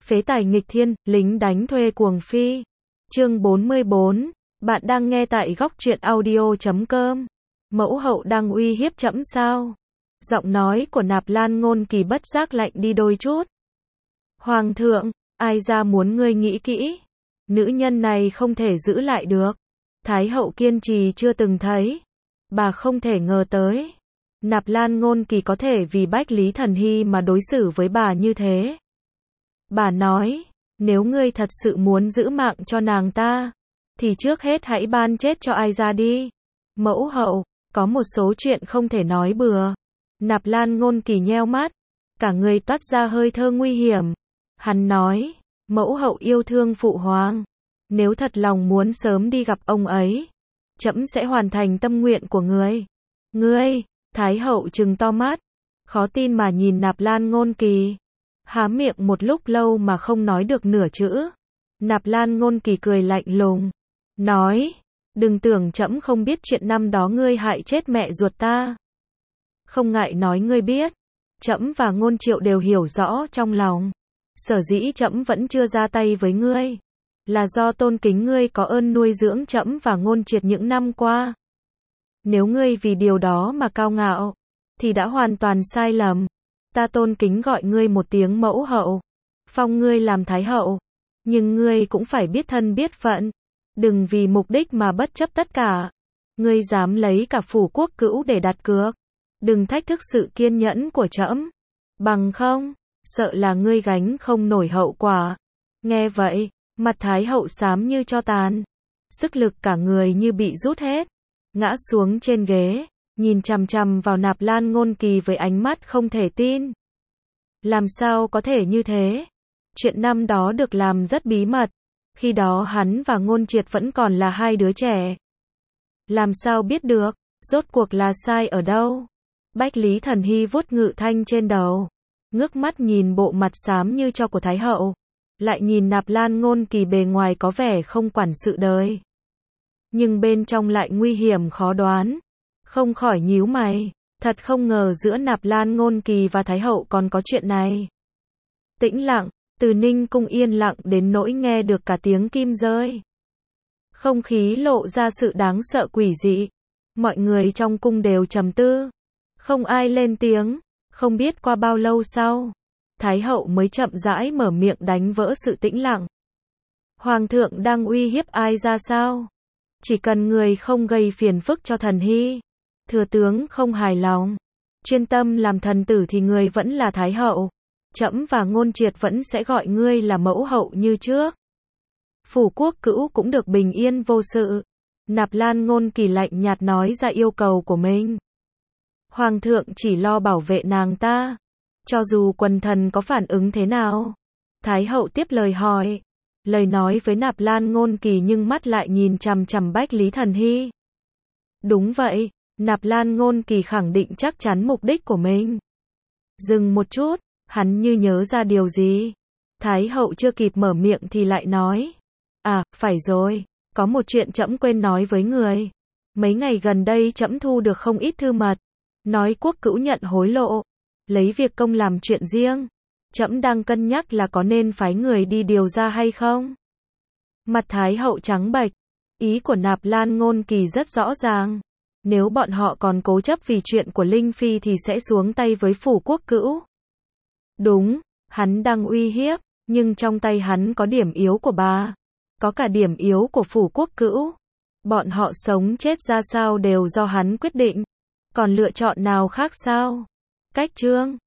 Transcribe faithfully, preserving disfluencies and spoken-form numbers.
Phế tài nghịch thiên, lính đánh thuê cuồng phi. Chương bốn mươi bốn. Bạn đang nghe tại góc truyện audio chấm com. Mẫu hậu đang uy hiếp trẫm sao? Giọng nói của Nạp Lan Ngôn Kỳ bất giác lạnh đi đôi chút. Hoàng thượng, ai ra muốn ngươi nghĩ kỹ. Nữ nhân này không thể giữ lại được. Thái hậu kiên trì chưa từng thấy. Bà không thể ngờ tới. Nạp Lan Ngôn Kỳ có thể vì Bách Lý Thần Hy mà đối xử với bà như thế. Bà nói, nếu ngươi thật sự muốn giữ mạng cho nàng ta, thì trước hết hãy ban chết cho ai ra đi. Mẫu hậu, có một số chuyện không thể nói bừa. Nạp Lan Ngôn Kỳ nheo mắt, cả người toát ra hơi thơ nguy hiểm. Hắn nói, mẫu hậu yêu thương phụ hoàng. Nếu thật lòng muốn sớm đi gặp ông ấy, trẫm sẽ hoàn thành tâm nguyện của ngươi. Ngươi, Thái hậu trừng to mắt, khó tin mà nhìn Nạp Lan Ngôn Kỳ. Há miệng một lúc lâu mà không nói được nửa chữ. Nạp Lan Ngôn Kỳ cười lạnh lùng, nói, đừng tưởng trẫm không biết chuyện năm đó ngươi hại chết mẹ ruột ta. Không ngại nói ngươi biết, trẫm và Ngôn Triệu đều hiểu rõ trong lòng. Sở dĩ trẫm vẫn chưa ra tay với ngươi, là do tôn kính ngươi có ơn nuôi dưỡng trẫm và Ngôn Triệt những năm qua. Nếu ngươi vì điều đó mà cao ngạo, thì đã hoàn toàn sai lầm. Ta tôn kính gọi ngươi một tiếng mẫu hậu, phong ngươi làm thái hậu, nhưng ngươi cũng phải biết thân biết phận, đừng vì mục đích mà bất chấp tất cả. Ngươi dám lấy cả phủ quốc cữu để đặt cược, đừng thách thức sự kiên nhẫn của trẫm, bằng không, sợ là ngươi gánh không nổi hậu quả. Nghe vậy, mặt thái hậu xám như tro tàn, sức lực cả người như bị rút hết, ngã xuống trên ghế, nhìn chằm chằm vào Nạp Lan Ngôn Kỳ với ánh mắt không thể tin. Làm sao có thể như thế? Chuyện năm đó được làm rất bí mật, khi đó hắn và Ngôn Triệt vẫn còn là hai đứa trẻ. Làm sao biết được, rốt cuộc là sai ở đâu? Bách Lý Thần Hy vuốt ngự thanh trên đầu, ngước mắt nhìn bộ mặt xám như tro của Thái hậu, lại nhìn Nạp Lan Ngôn Kỳ bề ngoài có vẻ không quản sự đời, nhưng bên trong lại nguy hiểm khó đoán. Không khỏi nhíu mày, thật không ngờ giữa Nạp Lan Ngôn Kỳ và Thái hậu còn có chuyện này. Tĩnh lặng, từ Ninh cung yên lặng đến nỗi nghe được cả tiếng kim rơi. Không khí lộ ra sự đáng sợ quỷ dị. Mọi người trong cung đều trầm tư, không ai lên tiếng. Không biết qua bao lâu sau, Thái hậu mới chậm rãi mở miệng đánh vỡ sự tĩnh lặng. Hoàng thượng đang uy hiếp ai ra sao? Chỉ cần người không gây phiền phức cho Thần Hy, thừa tướng không hài lòng, chuyên tâm làm thần tử thì người vẫn là Thái hậu. Trẫm và Ngôn Triệt vẫn sẽ gọi ngươi là mẫu hậu như trước. Phủ quốc cữu cũng được bình yên vô sự. Nạp Lan Ngôn Kỳ lạnh nhạt nói ra yêu cầu của mình. Hoàng thượng chỉ lo bảo vệ nàng ta, cho dù quần thần có phản ứng thế nào. Thái hậu tiếp lời hỏi. Lời nói với Nạp Lan Ngôn Kỳ nhưng mắt lại nhìn chằm chằm Bách Lý Thần Hy. Đúng vậy, Nạp Lan Ngôn Kỳ khẳng định chắc chắn mục đích của mình. Dừng một chút, hắn như nhớ ra điều gì. Thái hậu chưa kịp mở miệng thì lại nói. À, phải rồi, có một chuyện trẫm quên nói với người. Mấy ngày gần đây trẫm thu được không ít thư mật, nói quốc cữu nhận hối lộ, lấy việc công làm chuyện riêng. Trẫm đang cân nhắc là có nên phái người đi điều ra hay không. Mặt Thái hậu trắng bệch, ý của Nạp Lan Ngôn Kỳ rất rõ ràng. Nếu bọn họ còn cố chấp vì chuyện của Linh Phi thì sẽ xuống tay với phủ quốc cữu. Đúng, hắn đang uy hiếp, nhưng trong tay hắn có điểm yếu của bà, có cả điểm yếu của phủ quốc cữu. Bọn họ sống chết ra sao đều do hắn quyết định, còn lựa chọn nào khác sao? Cách chương